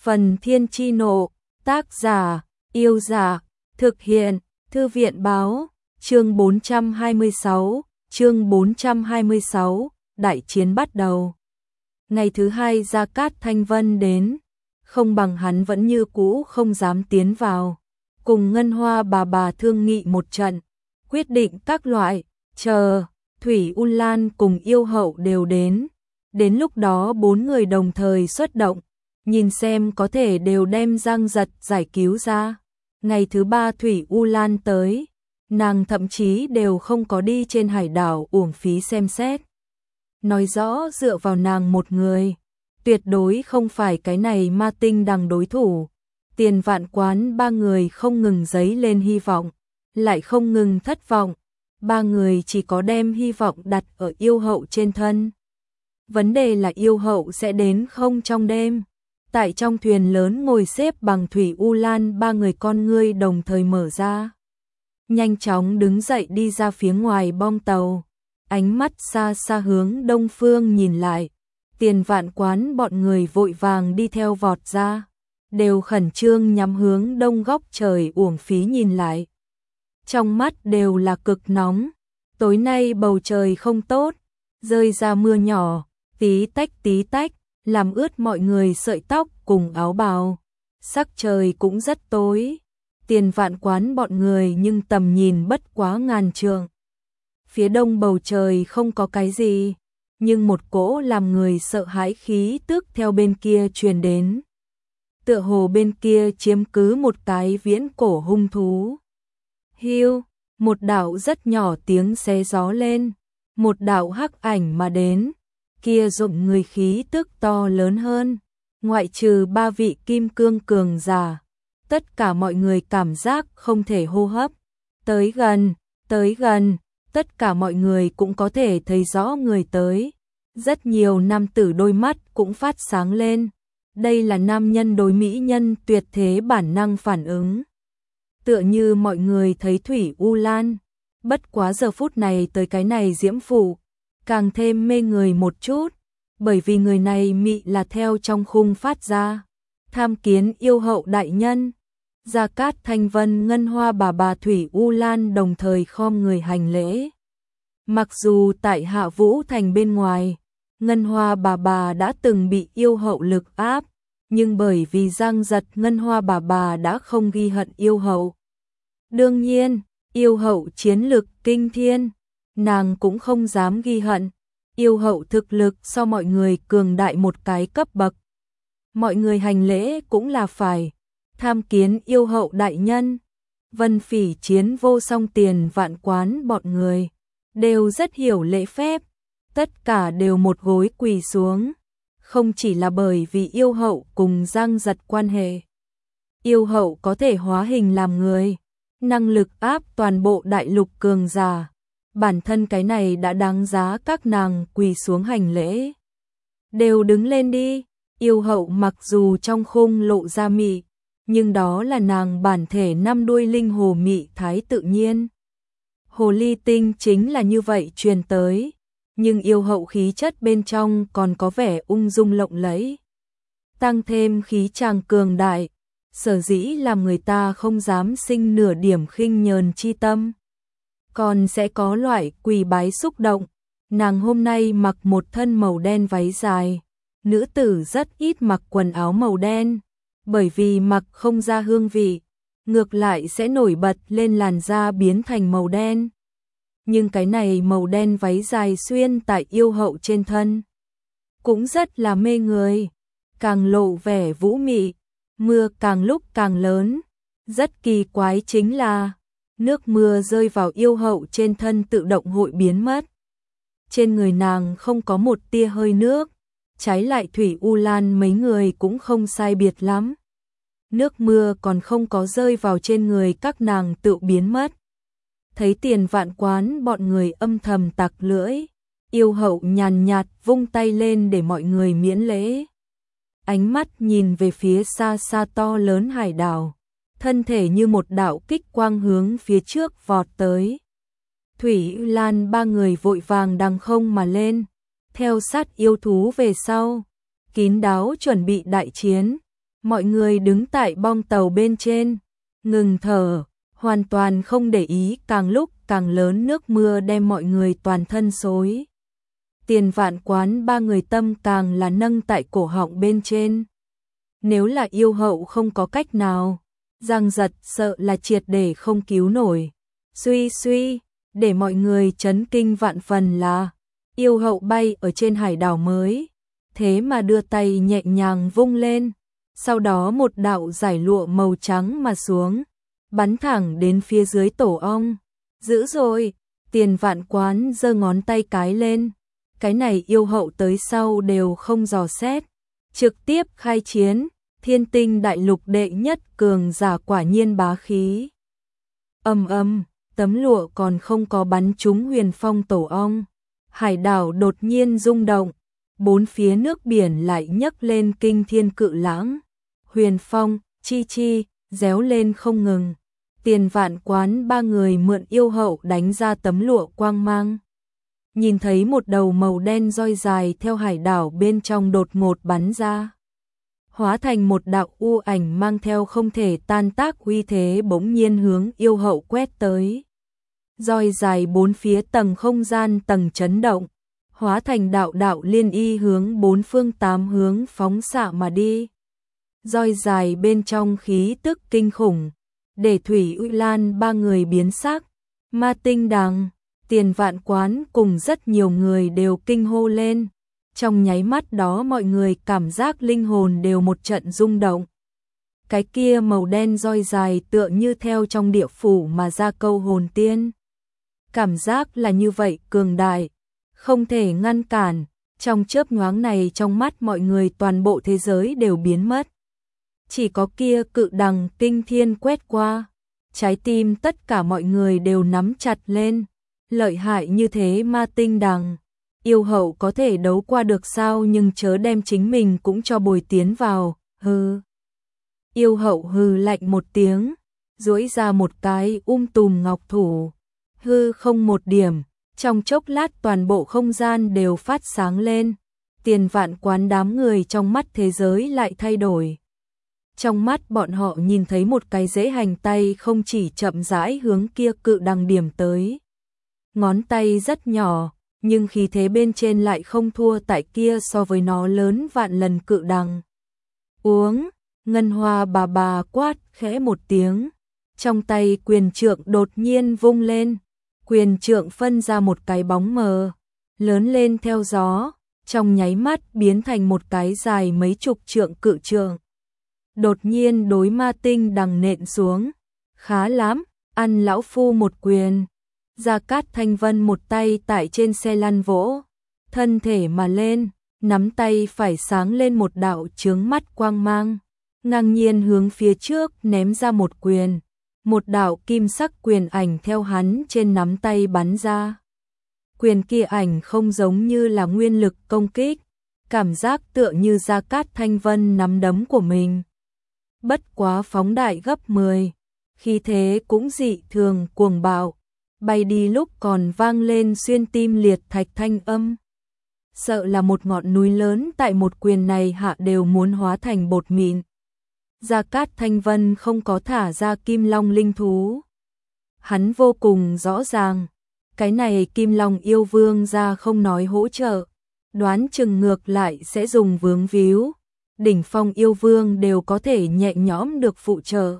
Phần Thiên Chi Nộ, tác giả, Yêu Dạ, thực hiện, Thư viện Báo, chương 426, đại chiến bắt đầu. Ngày thứ hai Gia Cát Thanh Vân đến, không bằng hắn vẫn như cũ không dám tiến vào, cùng Ngân Hoa bà thương nghị một trận, quyết định các loại, chờ, Thủy U Lan cùng Yêu Hậu đều đến lúc đó 4 người đồng thời xuất động, nhìn xem có thể đều đem Giang Giật giải cứu ra. Ngày thứ 3 Thủy U Lan tới, nàng thậm chí đều không có đi trên hải đảo uổng phí xem xét. Nói rõ dựa vào nàng một người, tuyệt đối không phải cái này Ma Tinh Đằng đối thủ. Tiền Vạn Quán 3 người không ngừng dấy lên hy vọng, lại không ngừng thất vọng. 3 người chỉ có đem hy vọng đặt ở Yêu Hậu trên thân. Vấn đề là Yêu Hậu sẽ đến không trong đêm. Tại trong thuyền lớn ngồi xếp bằng Thủy U Lan 3 người con ngươi đồng thời mở ra. Nhanh chóng đứng dậy đi ra phía ngoài bong tàu. Ánh mắt xa xa hướng đông phương nhìn lại. Tiền Vạn Quán bọn người vội vàng đi theo vọt ra. Đều khẩn trương nhắm hướng đông góc trời uổng phí nhìn lại. Trong mắt đều là cực nóng. Tối nay bầu trời không tốt. Rơi ra mưa nhỏ, tí tách, làm ướt mọi người sợi tóc cùng áo bào. Sắc trời cũng rất tối. Tiền Vạn Quán bọn người nhưng tầm nhìn bất quá ngàn trượng. Phía đông bầu trời không có cái gì, nhưng một cỗ làm người sợ hãi khí tức theo bên kia truyền đến. Tựa hồ bên kia chiếm cứ một cái viễn cổ hung thú. Hiu, một đạo rất nhỏ tiếng xé gió lên, một đạo hắc ảnh mà đến, kia dụng người khí tức to lớn hơn, ngoại trừ 3 vị kim cương cường giả, tất cả mọi người cảm giác không thể hô hấp. Tới gần, tất cả mọi người cũng có thể thấy rõ người tới. Rất nhiều nam tử đôi mắt cũng phát sáng lên. Đây là nam nhân đối mỹ nhân tuyệt thế bản năng phản ứng. Tựa như mọi người thấy Thủy U Lan, bất quá giờ phút này tới cái này diễm phụ, càng thêm mê người một chút, bởi vì người này mị là theo trong khung phát ra. Tham kiến Yêu Hậu đại nhân. Gia Cát Thanh Vân, Ngân Hoa bà Thủy U Lan đồng thời khom người hành lễ. Mặc dù tại Hạ Vũ Thành bên ngoài, Ngân Hoa bà đã từng bị Yêu Hậu lực áp, nhưng bởi vì Giang Giật, Ngân Hoa bà đã không ghi hận Yêu Hậu. Đương nhiên, Yêu Hậu chiến lực kinh thiên, nàng cũng không dám ghi hận. Yêu Hậu thực lực so mọi người cường đại một cái cấp bậc. Mọi người hành lễ cũng là phải. Tham kiến Yêu Hậu đại nhân. Vân Phỉ Chiến vô song Tiền Vạn Quán bọn người đều rất hiểu lễ phép, tất cả đều một gối quỳ xuống, không chỉ là bởi vì Yêu Hậu cùng Giang Giật quan hệ. Yêu Hậu có thể hóa hình làm người, năng lực áp toàn bộ đại lục cường giả, bản thân cái này đã đáng giá các nàng quỳ xuống hành lễ. Đều đứng lên đi. Yêu Hậu mặc dù trong khung lộ ra mị, nhưng đó là nàng bản thể 5 đuôi linh hồ mị thái tự nhiên. Hồ ly tinh chính là như vậy truyền tới, nhưng Yêu Hậu khí chất bên trong còn có vẻ ung dung lộng lẫy, tăng thêm khí chàng cường đại, sở dĩ làm người ta không dám sinh nửa điểm khinh nhờn chi tâm, còn sẽ có loại quỳ bái xúc động. Nàng hôm nay mặc một thân màu đen váy dài, nữ tử rất ít mặc quần áo màu đen, bởi vì mặc không ra hương vị, ngược lại sẽ nổi bật lên làn da biến thành màu đen. Nhưng cái này màu đen váy dài xuyên tại Yêu Hậu trên thân, cũng rất là mê người, càng lộ vẻ vũ mị, mưa càng lúc càng lớn. Rất kỳ quái chính là, nước mưa rơi vào Yêu Hậu trên thân tự động hội biến mất. Trên người nàng không có một tia hơi nước, trái lại Thủy U Lan mấy người cũng không sai biệt lắm. Nước mưa còn không có rơi vào trên người các nàng tự biến mất. Thấy Tiền Vạn Quán bọn người âm thầm tặc lưỡi, Yêu Hậu nhàn nhạt vung tay lên để mọi người miễn lễ. Ánh mắt nhìn về phía xa xa to lớn hải đảo, thân thể như một đạo kích quang hướng phía trước vọt tới. Thủy Lan 3 người vội vàng đằng không mà lên, theo sát yêu thú về sau, kín đáo chuẩn bị đại chiến. Mọi người đứng tại bong tàu bên trên, ngừng thở, hoàn toàn không để ý, càng lúc càng lớn nước mưa đem mọi người toàn thân xối. Tiền Vạn Quán ba người tâm càng là nâng tại cổ họng bên trên. Nếu là yêu hậu không có cách nào, Giang Giật sợ là triệt để không cứu nổi. Suy suy, để mọi người chấn kinh vạn phần là yêu hậu bay ở trên hải đảo mới, thế mà đưa tay nhẹ nhàng vung lên, sau đó một đạo giải lụa màu trắng mà xuống, bắn thẳng đến phía dưới tổ ong. Dữ rồi, Tiền Vạn Quán giơ ngón tay cái lên, cái này yêu hậu tới sau đều không dò xét, trực tiếp khai chiến, Thiên Tinh đại lục đệ nhất cường giả quả nhiên bá khí. Ầm ầm, tấm lụa còn không có bắn trúng Huyền Phong tổ ong, hải đảo đột nhiên rung động, bốn phía nước biển lại nhấc lên kinh thiên cự lãng. Huyền Phong, Chi Chi, réo lên không ngừng. Tiền Vạn Quán ba người mượn yêu hậu đánh ra tấm lụa quang mang. Nhìn thấy một đầu màu đen roi dài theo hải đảo bên trong đột ngột bắn ra, hóa thành một đạo u ảnh mang theo không thể tan tác uy thế bỗng nhiên hướng yêu hậu quét tới. Roi dài bốn phía tầng không gian tầng chấn động, hóa thành đạo đạo liên y hướng bốn phương tám hướng phóng xạ mà đi. Roi dài bên trong khí tức kinh khủng, để Thủy Uy Lan ba người biến sắc. Ma Tinh Đằng, Tiền Vạn Quán cùng rất nhiều người đều kinh hô lên. Trong nháy mắt đó mọi người cảm giác linh hồn đều một trận rung động. Cái kia màu đen roi dài tựa như theo trong địa phủ mà ra câu hồn tiên. Cảm giác là như vậy cường đại, không thể ngăn cản. Trong chớp nhoáng này trong mắt mọi người toàn bộ thế giới đều biến mất. Chỉ có kia cự đằng kinh thiên quét qua, trái tim tất cả mọi người đều nắm chặt lên. Lợi hại như thế Ma Tinh Đằng, yêu hậu có thể đấu qua được sao, nhưng chớ đem chính mình cũng cho bồi tiến vào. Hừ. Yêu hậu hừ lạnh một tiếng, duỗi ra một cái tùm ngọc thủ, hư không một điểm, trong chốc lát toàn bộ không gian đều phát sáng lên. Tiền Vạn Quán đám người trong mắt thế giới lại thay đổi. Trong mắt bọn họ nhìn thấy một cái dễ hành tay không chỉ chậm rãi hướng kia cự đằng điểm tới. Ngón tay rất nhỏ, nhưng khí thế bên trên lại không thua tại kia so với nó lớn vạn lần cự đằng. Uống, Ngân Hoa bà quát khẽ một tiếng, trong tay quyền trượng đột nhiên vung lên, quyền trượng phân ra một cái bóng mờ, lớn lên theo gió, trong nháy mắt biến thành một cái dài mấy chục trượng cự trượng. Đột nhiên đối Ma Tinh Đằng nện xuống, khá lắm, ăn lão phu một quyền. Gia Cát Thanh Vân một tay tại trên xe lăn vỗ, thân thể mà lên, nắm tay phải sáng lên một đạo chướng mắt quang mang, ngang nhiên hướng phía trước ném ra một quyền, một đạo kim sắc quyền ảnh theo hắn trên nắm tay bắn ra. Quyền kia ảnh không giống như là nguyên lực công kích, cảm giác tựa như Gia Cát Thanh Vân nắm đấm của mình. Bất quá phóng đại gấp 10, khí thế cũng dị thường cuồng bạo, bay đi lúc còn vang lên xuyên tim liệt thạch thanh âm. Sợ là một ngọn núi lớn tại một quyền này hạ đều muốn hóa thành bột mịn. Gia Cát Thanh Vân không có thả ra Kim Long linh thú. Hắn vô cùng rõ ràng, cái này Kim Long yêu vương ra không nói hỗ trợ, đoán chừng ngược lại sẽ dùng vướng víu. Đỉnh phong yêu vương đều có thể nhẹ nhõm được phụ trợ.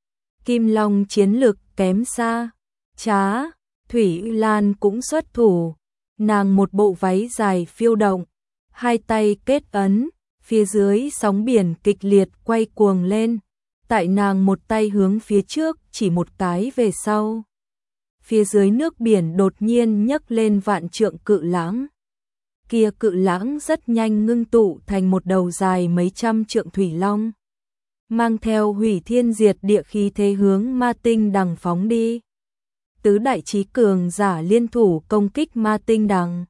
Kim Long chiến lực kém xa. Trá, Thủy Uy Lan cũng xuất thủ, nàng một bộ váy dài phiêu động, hai tay kết ấn, phía dưới sóng biển kịch liệt quay cuồng lên, tại nàng một tay hướng phía trước chỉ một cái về sau. Phía dưới nước biển đột nhiên nhấc lên vạn trượng cự lãng. Kia cự lãng rất nhanh ngưng tụ thành một đầu dài mấy trăm trượng thủy long, mang theo hủy thiên diệt địa khí thế hướng Ma Tinh Đằng phóng đi. Tứ đại chí cường giả liên thủ công kích Ma Tinh Đằng.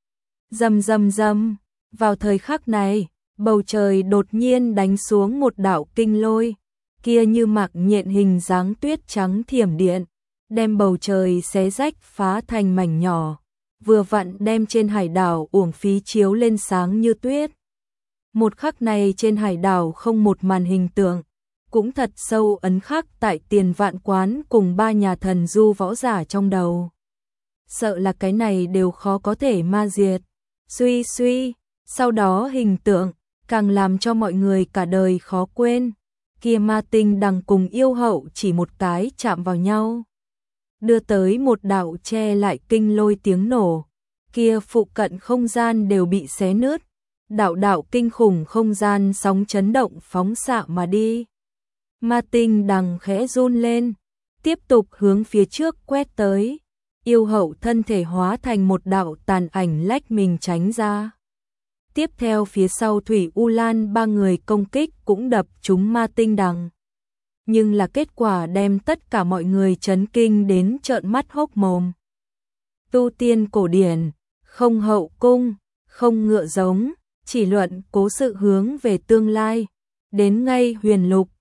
Rầm rầm rầm, vào thời khắc này, bầu trời đột nhiên đánh xuống một đạo kinh lôi, kia như mạc nhện hình dáng tuyết trắng thiểm điện, đem bầu trời xé rách phá thành mảnh nhỏ, vừa vặn đem trên hải đảo uổng phí chiếu lên sáng như tuyết. Một khắc này trên hải đảo không một màn hình tượng, cũng thật sâu ấn khắc tại Tiền Vạn Quán cùng ba nhà thần du võ giả trong đầu. Sợ là cái này đều khó có thể ma diệt. Suy suy, sau đó hình tượng càng làm cho mọi người cả đời khó quên. Kia ma tinh đằng cùng yêu hậu chỉ một cái chạm vào nhau, đưa tới một đạo che lại kinh lôi tiếng nổ. Kia phụ cận không gian đều bị xé nứt, đạo đạo kinh khủng không gian sóng chấn động phóng xạ mà đi. Ma tinh đằng khẽ run lên, tiếp tục hướng phía trước quét tới. Yêu hậu thân thể hóa thành một đạo tàn ảnh lách mình tránh ra. Tiếp theo phía sau Thủy U Lan ba người công kích cũng đập trúng ma tinh đằng. Nhưng là kết quả đem tất cả mọi người chấn kinh đến trợn mắt hốc mồm. Tu tiên cổ điển, không hậu cung, không ngựa giống, chỉ luận cố sự hướng về tương lai. Đến ngay huyền lục,